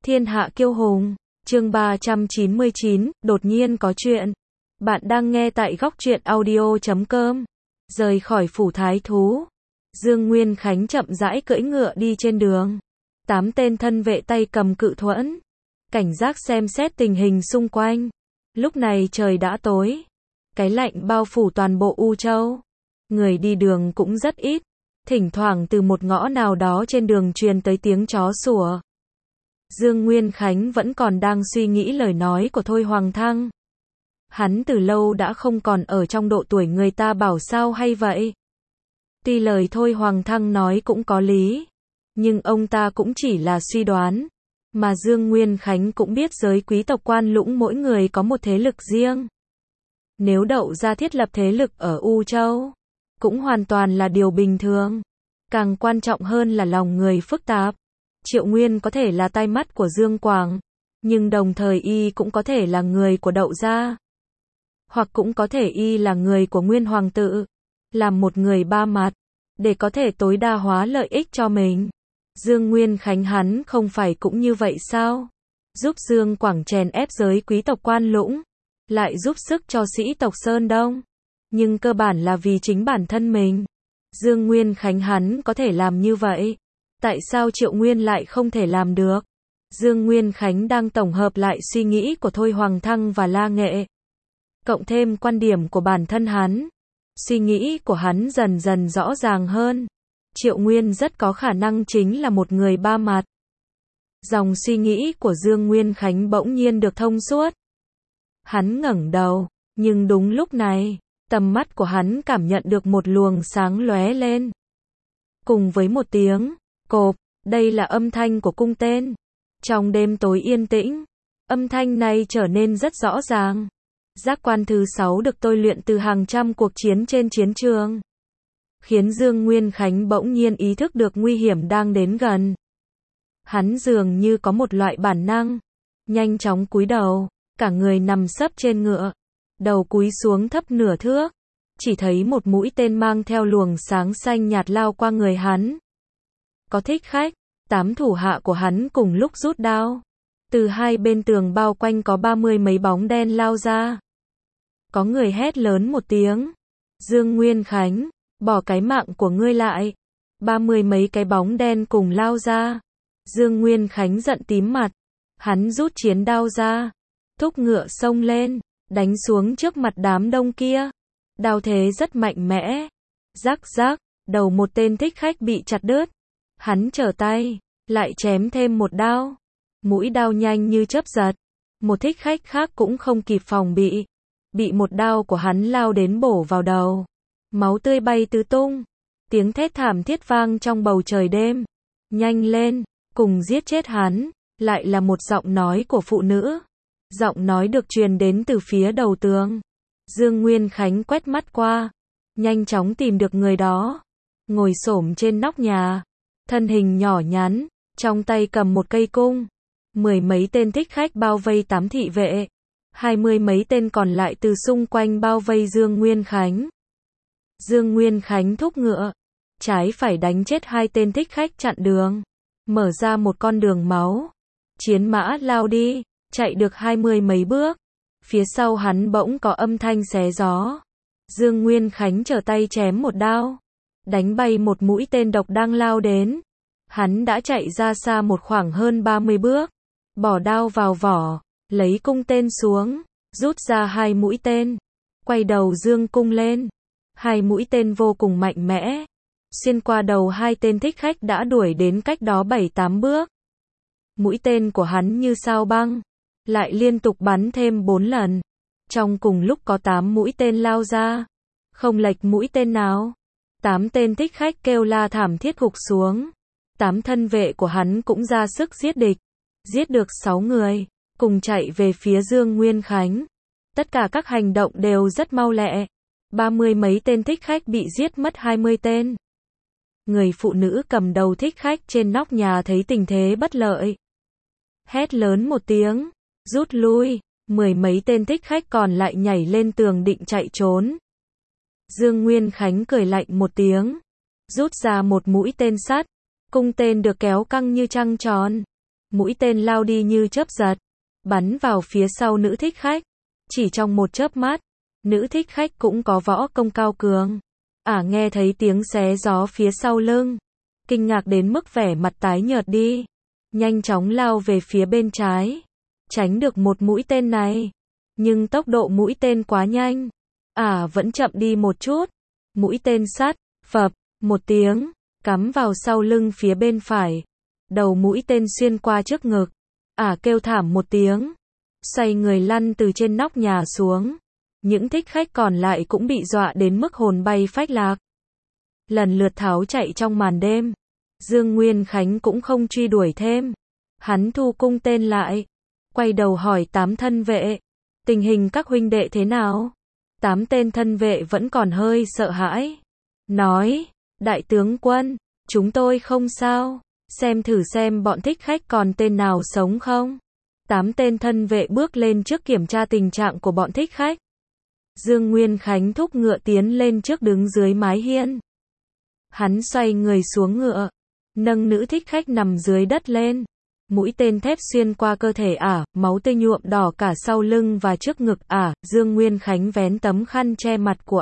Thiên hạ kiêu hùng, chương 399, đột nhiên có chuyện. Bạn đang nghe tại góc truyện audio.com. Rời khỏi phủ thái thú, Dương Nguyên Khánh chậm rãi cưỡi ngựa đi trên đường. 8 tên thân vệ tay cầm cự thuẫn, cảnh giác xem xét tình hình xung quanh. Lúc này trời đã tối, cái lạnh bao phủ toàn bộ U Châu. Người đi đường cũng rất ít, thỉnh thoảng từ một ngõ nào đó trên đường truyền tới tiếng chó sủa. Dương Nguyên Khánh vẫn còn đang suy nghĩ lời nói của Thôi Hoàng Thăng. Hắn từ lâu đã không còn ở trong độ tuổi người ta bảo sao hay vậy. Tuy lời Thôi Hoàng Thăng nói cũng có lý, nhưng ông ta cũng chỉ là suy đoán. Mà Dương Nguyên Khánh cũng biết giới quý tộc Quan Lũng mỗi người có một thế lực riêng. Nếu Đậu gia thiết lập thế lực ở U Châu, cũng hoàn toàn là điều bình thường. Càng quan trọng hơn là lòng người phức tạp. Triệu Nguyên có thể là tai mắt của Dương Quảng, nhưng đồng thời y cũng có thể là người của Đậu gia. Hoặc cũng có thể y là người của Nguyên Hoàng tự, làm một người ba mặt, để có thể tối đa hóa lợi ích cho mình. Dương Nguyên Khánh hắn không phải cũng như vậy sao? Giúp Dương Quảng chèn ép giới quý tộc Quan Lũng, lại giúp sức cho sĩ tộc Sơn Đông. Nhưng cơ bản là vì chính bản thân mình. Dương Nguyên Khánh hắn có thể làm như vậy. Tại sao Triệu Nguyên lại không thể làm được? Dương Nguyên Khánh đang tổng hợp lại suy nghĩ của Thôi Hoàng Thăng và La Nghệ. Cộng thêm quan điểm của bản thân hắn. Suy nghĩ của hắn dần dần rõ ràng hơn. Triệu Nguyên rất có khả năng chính là một người ba mặt. Dòng suy nghĩ của Dương Nguyên Khánh bỗng nhiên được thông suốt. Hắn ngẩng đầu, nhưng đúng lúc này, tầm mắt của hắn cảm nhận được một luồng sáng lóe lên. Cùng với một tiếng cộp, đây là âm thanh của cung tên. Trong đêm tối yên tĩnh, âm thanh này trở nên rất rõ ràng. Giác quan thứ 6 được tôi luyện từ hàng trăm cuộc chiến trên chiến trường, khiến Dương Nguyên Khánh bỗng nhiên ý thức được nguy hiểm đang đến gần. Hắn dường như có một loại bản năng, nhanh chóng cúi đầu, cả người nằm sấp trên ngựa, đầu cúi xuống thấp nửa thước, chỉ thấy một mũi tên mang theo luồng sáng xanh nhạt lao qua người hắn. Có thích khách, 8 thủ hạ của hắn cùng lúc rút đao. Từ hai bên tường bao quanh có 30 mấy bóng đen lao ra. Có người hét lớn một tiếng. Dương Nguyên Khánh, bỏ cái mạng của ngươi lại. 30 mấy cái bóng đen cùng lao ra. Dương Nguyên Khánh giận tím mặt. Hắn rút chiến đao ra, thúc ngựa xông lên, đánh xuống trước mặt đám đông kia. Đao thế rất mạnh mẽ. Rắc rắc, đầu một tên thích khách bị chặt đứt. Hắn trở tay, lại chém thêm một đao. Mũi đao nhanh như chớp giật. Một thích khách khác cũng không kịp phòng bị một đao của hắn lao đến bổ vào đầu. Máu tươi bay tứ tung. Tiếng thét thảm thiết vang trong bầu trời đêm. Nhanh lên, cùng giết chết hắn. Lại là một giọng nói của phụ nữ. Giọng nói được truyền đến từ phía đầu tường. Dương Nguyên Khánh quét mắt qua, nhanh chóng tìm được người đó. Ngồi xổm trên nóc nhà, thân hình nhỏ nhắn, trong tay cầm một cây cung. 10 mấy tên thích khách bao vây 8 thị vệ. 20 mấy tên còn lại từ xung quanh bao vây Dương Nguyên Khánh. Dương Nguyên Khánh thúc ngựa, trái phải đánh chết 2 tên thích khách chặn đường, mở ra một con đường máu. Chiến mã lao đi, chạy được 20 mấy bước. Phía sau hắn bỗng có âm thanh xé gió. Dương Nguyên Khánh trở tay chém một đao, đánh bay một mũi tên độc đang lao đến. Hắn đã chạy ra xa một khoảng hơn 30 bước, bỏ đao vào vỏ, lấy cung tên xuống, rút ra 2 mũi tên, quay đầu dương cung lên. 2 mũi tên vô cùng mạnh mẽ, xuyên qua đầu 2 tên thích khách đã đuổi đến cách đó 7-8 bước. Mũi tên của hắn như sao băng, lại liên tục bắn thêm 4 lần. Trong cùng lúc có 8 mũi tên lao ra, không lệch mũi tên nào. 8 tên thích khách kêu la thảm thiết gục xuống. 8 thân vệ của hắn cũng ra sức giết địch, giết được 6 người, cùng chạy về phía Dương Nguyên Khánh. Tất cả các hành động đều rất mau lẹ. 30 mấy tên thích khách bị giết mất 20 tên. Người phụ nữ cầm đầu thích khách trên nóc nhà thấy tình thế bất lợi, hét lớn một tiếng, rút lui. 10 mấy tên thích khách còn lại nhảy lên tường định chạy trốn. Dương Nguyên Khánh cười lạnh một tiếng, rút ra một mũi tên sắt, cung tên được kéo căng như trăng tròn. Mũi tên lao đi như chớp giật, bắn vào phía sau nữ thích khách. Chỉ trong một chớp mắt, nữ thích khách cũng có võ công cao cường. Nghe thấy tiếng xé gió phía sau lưng, kinh ngạc đến mức vẻ mặt tái nhợt đi, nhanh chóng lao về phía bên trái, tránh được một mũi tên này. Nhưng tốc độ mũi tên quá nhanh, vẫn chậm đi một chút. Mũi tên sắt, phập, một tiếng, cắm vào sau lưng phía bên phải. Đầu mũi tên xuyên qua trước ngực. Kêu thảm một tiếng, xoay người lăn từ trên nóc nhà xuống. Những thích khách còn lại cũng bị dọa đến mức hồn bay phách lạc, lần lượt tháo chạy trong màn đêm. Dương Nguyên Khánh cũng không truy đuổi thêm. Hắn thu cung tên lại, quay đầu hỏi 8 thân vệ, tình hình các huynh đệ thế nào? 8 tên thân vệ vẫn còn hơi sợ hãi, nói, đại tướng quân, chúng tôi không sao, xem thử xem bọn thích khách còn tên nào sống không. 8 tên thân vệ bước lên trước kiểm tra tình trạng của bọn thích khách. Dương Nguyên Khánh thúc ngựa tiến lên trước đứng dưới mái hiên. Hắn xoay người xuống ngựa, nâng nữ thích khách nằm dưới đất lên. Mũi tên thép xuyên qua cơ thể máu tươi nhuộm đỏ cả sau lưng và trước ngực Dương Nguyên Khánh vén tấm khăn che mặt của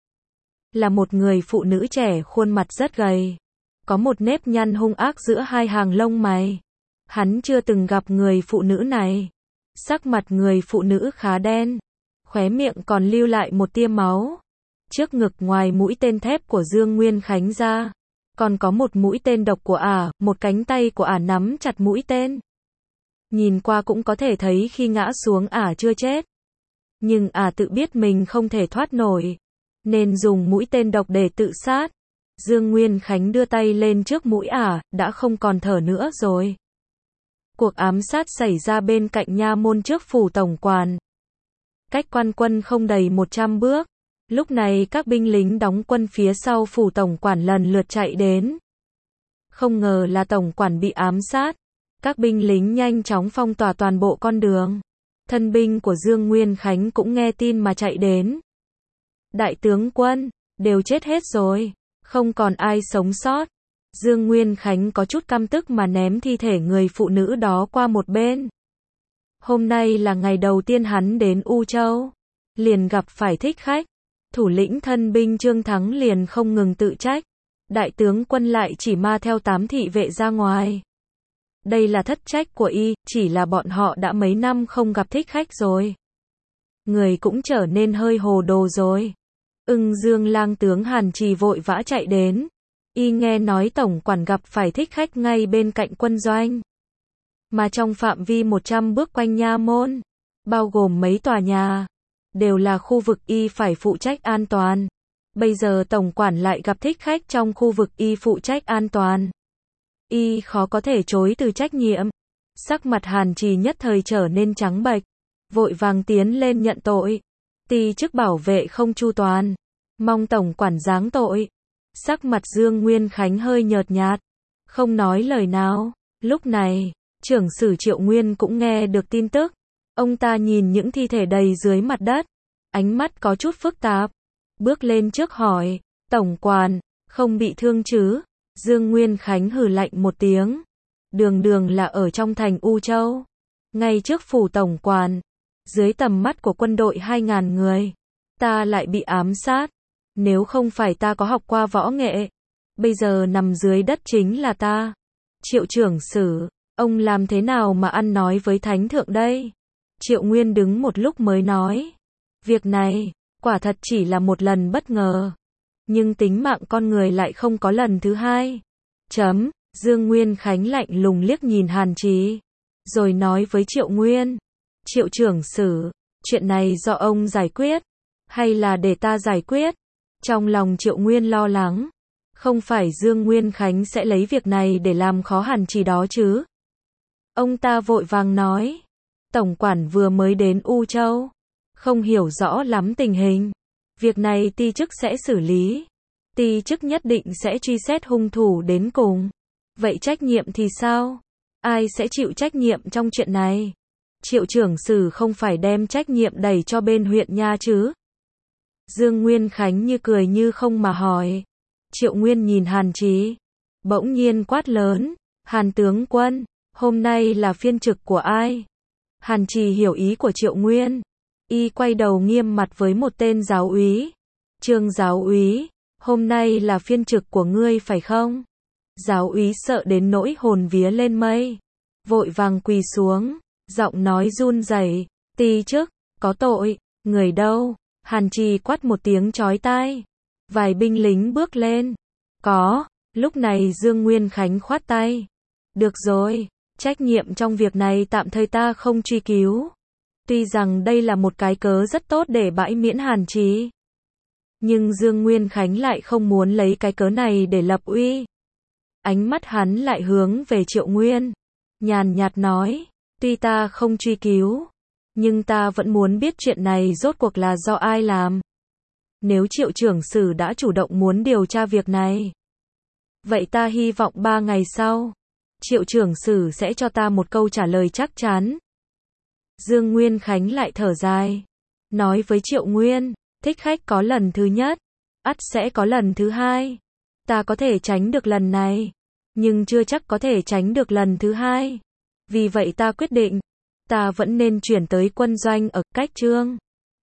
là một người phụ nữ trẻ, khuôn mặt rất gầy, có một nếp nhăn hung ác giữa hai hàng lông mày. Hắn chưa từng gặp người phụ nữ này. Sắc mặt người phụ nữ khá đen, khóe miệng còn lưu lại một tia máu. Trước ngực ngoài mũi tên thép của Dương Nguyên Khánh ra, còn có một mũi tên độc của một cánh tay của nắm chặt mũi tên. Nhìn qua cũng có thể thấy khi ngã xuống chưa chết. Nhưng tự biết mình không thể thoát nổi, nên dùng mũi tên độc để tự sát. Dương Nguyên Khánh đưa tay lên trước mũi đã không còn thở nữa rồi. Cuộc ám sát xảy ra bên cạnh nha môn trước phủ tổng quản. Cách quan quân không đầy 100 bước. Lúc này các binh lính đóng quân phía sau phủ tổng quản lần lượt chạy đến. Không ngờ là tổng quản bị ám sát. Các binh lính nhanh chóng phong tỏa toàn bộ con đường. Thân binh của Dương Nguyên Khánh cũng nghe tin mà chạy đến. Đại tướng quân, đều chết hết rồi, không còn ai sống sót. Dương Nguyên Khánh có chút căm tức mà ném thi thể người phụ nữ đó qua một bên. Hôm nay là ngày đầu tiên hắn đến U Châu, liền gặp phải thích khách. Thủ lĩnh thân binh Trương Thắng liền không ngừng tự trách. Đại tướng quân lại chỉ ma theo 8 thị vệ ra ngoài. Đây là thất trách của chỉ là bọn họ đã mấy năm không gặp thích khách rồi. Người cũng trở nên hơi hồ đồ rồi. Ưng Dương lang tướng Hàn Trì vội vã chạy đến. Nghe nói tổng quản gặp phải thích khách ngay bên cạnh quân doanh. Mà trong phạm vi 100 bước quanh nha môn, bao gồm mấy tòa nhà, đều là khu vực phải phụ trách an toàn. Bây giờ tổng quản lại gặp thích khách trong khu vực phụ trách an toàn. Khó có thể chối từ trách nhiệm. Sắc mặt Hàn Trì nhất thời trở nên trắng bệch, vội vàng tiến lên nhận tội. Ti chức bảo vệ không chu toàn, mong tổng quản giáng tội. Sắc mặt Dương Nguyên Khánh hơi nhợt nhạt, không nói lời nào. Lúc này, trưởng sử Triệu Nguyên cũng nghe được tin tức. Ông ta nhìn những thi thể đầy dưới mặt đất, ánh mắt có chút phức tạp. Bước lên trước hỏi, tổng quản, không bị thương chứ? Dương Nguyên Khánh hừ lạnh một tiếng. Đường đường là ở trong thành U Châu, ngay trước phủ tổng quản, dưới tầm mắt của quân đội 2.000 người. Ta lại bị ám sát. Nếu không phải ta có học qua võ nghệ, bây giờ nằm dưới đất chính là ta. Triệu trưởng sử, ông làm thế nào mà ăn nói với thánh thượng đây? Triệu Nguyên đứng một lúc mới nói. Việc này, quả thật chỉ là một lần bất ngờ. Nhưng tính mạng con người lại không có lần thứ hai. Dương Nguyên Khánh lạnh lùng liếc nhìn Hàn Trì, rồi nói với Triệu Nguyên. Triệu trưởng sử, chuyện này do ông giải quyết, hay là để ta giải quyết? Trong lòng Triệu Nguyên lo lắng. Không phải Dương Nguyên Khánh sẽ lấy việc này để làm khó Hàn Trì đó chứ? Ông ta vội vàng nói. Tổng quản vừa mới đến U Châu, không hiểu rõ lắm tình hình. Việc này ti chức sẽ xử lý. Ti chức nhất định sẽ truy xét hung thủ đến cùng. Vậy trách nhiệm thì sao? Ai sẽ chịu trách nhiệm trong chuyện này? Triệu trưởng sử không phải đem trách nhiệm đẩy cho bên huyện nha chứ? Dương Nguyên Khánh như cười như không mà hỏi. Triệu Nguyên nhìn Hàn Trì, bỗng nhiên quát lớn. Hàn tướng quân, Hôm nay là phiên trực của ai? Hàn Trì hiểu ý của Triệu Nguyên. Y quay đầu nghiêm mặt với một tên giáo úy. Trương giáo úy, hôm nay là phiên trực của ngươi phải không? Giáo úy sợ đến nỗi hồn vía lên mây. Vội vàng quỳ xuống, giọng nói run rẩy, ti chức, có tội, người đâu? Hàn Trì quát một tiếng chói tai. Vài binh lính bước lên. Có, lúc này Dương Nguyên Khánh khoát tay. Được rồi, trách nhiệm trong việc này tạm thời ta không truy cứu. Tuy rằng đây là một cái cớ rất tốt để bãi miễn Hàn Trì, nhưng Dương Nguyên Khánh lại không muốn lấy cái cớ này để lập uy. Ánh mắt hắn lại hướng về Triệu Nguyên, nhàn nhạt nói, tuy ta không truy cứu, nhưng ta vẫn muốn biết chuyện này rốt cuộc là do ai làm. Nếu Triệu trưởng sử đã chủ động muốn điều tra việc này, vậy ta hy vọng 3 ngày sau, Triệu trưởng sử sẽ cho ta một câu trả lời chắc chắn. Dương Nguyên Khánh lại thở dài, nói với Triệu Nguyên, thích khách có lần thứ nhất, ắt sẽ có lần thứ hai. Ta có thể tránh được lần này, nhưng chưa chắc có thể tránh được lần thứ hai. Vì vậy ta quyết định, ta vẫn nên chuyển tới quân doanh ở Cách Trương.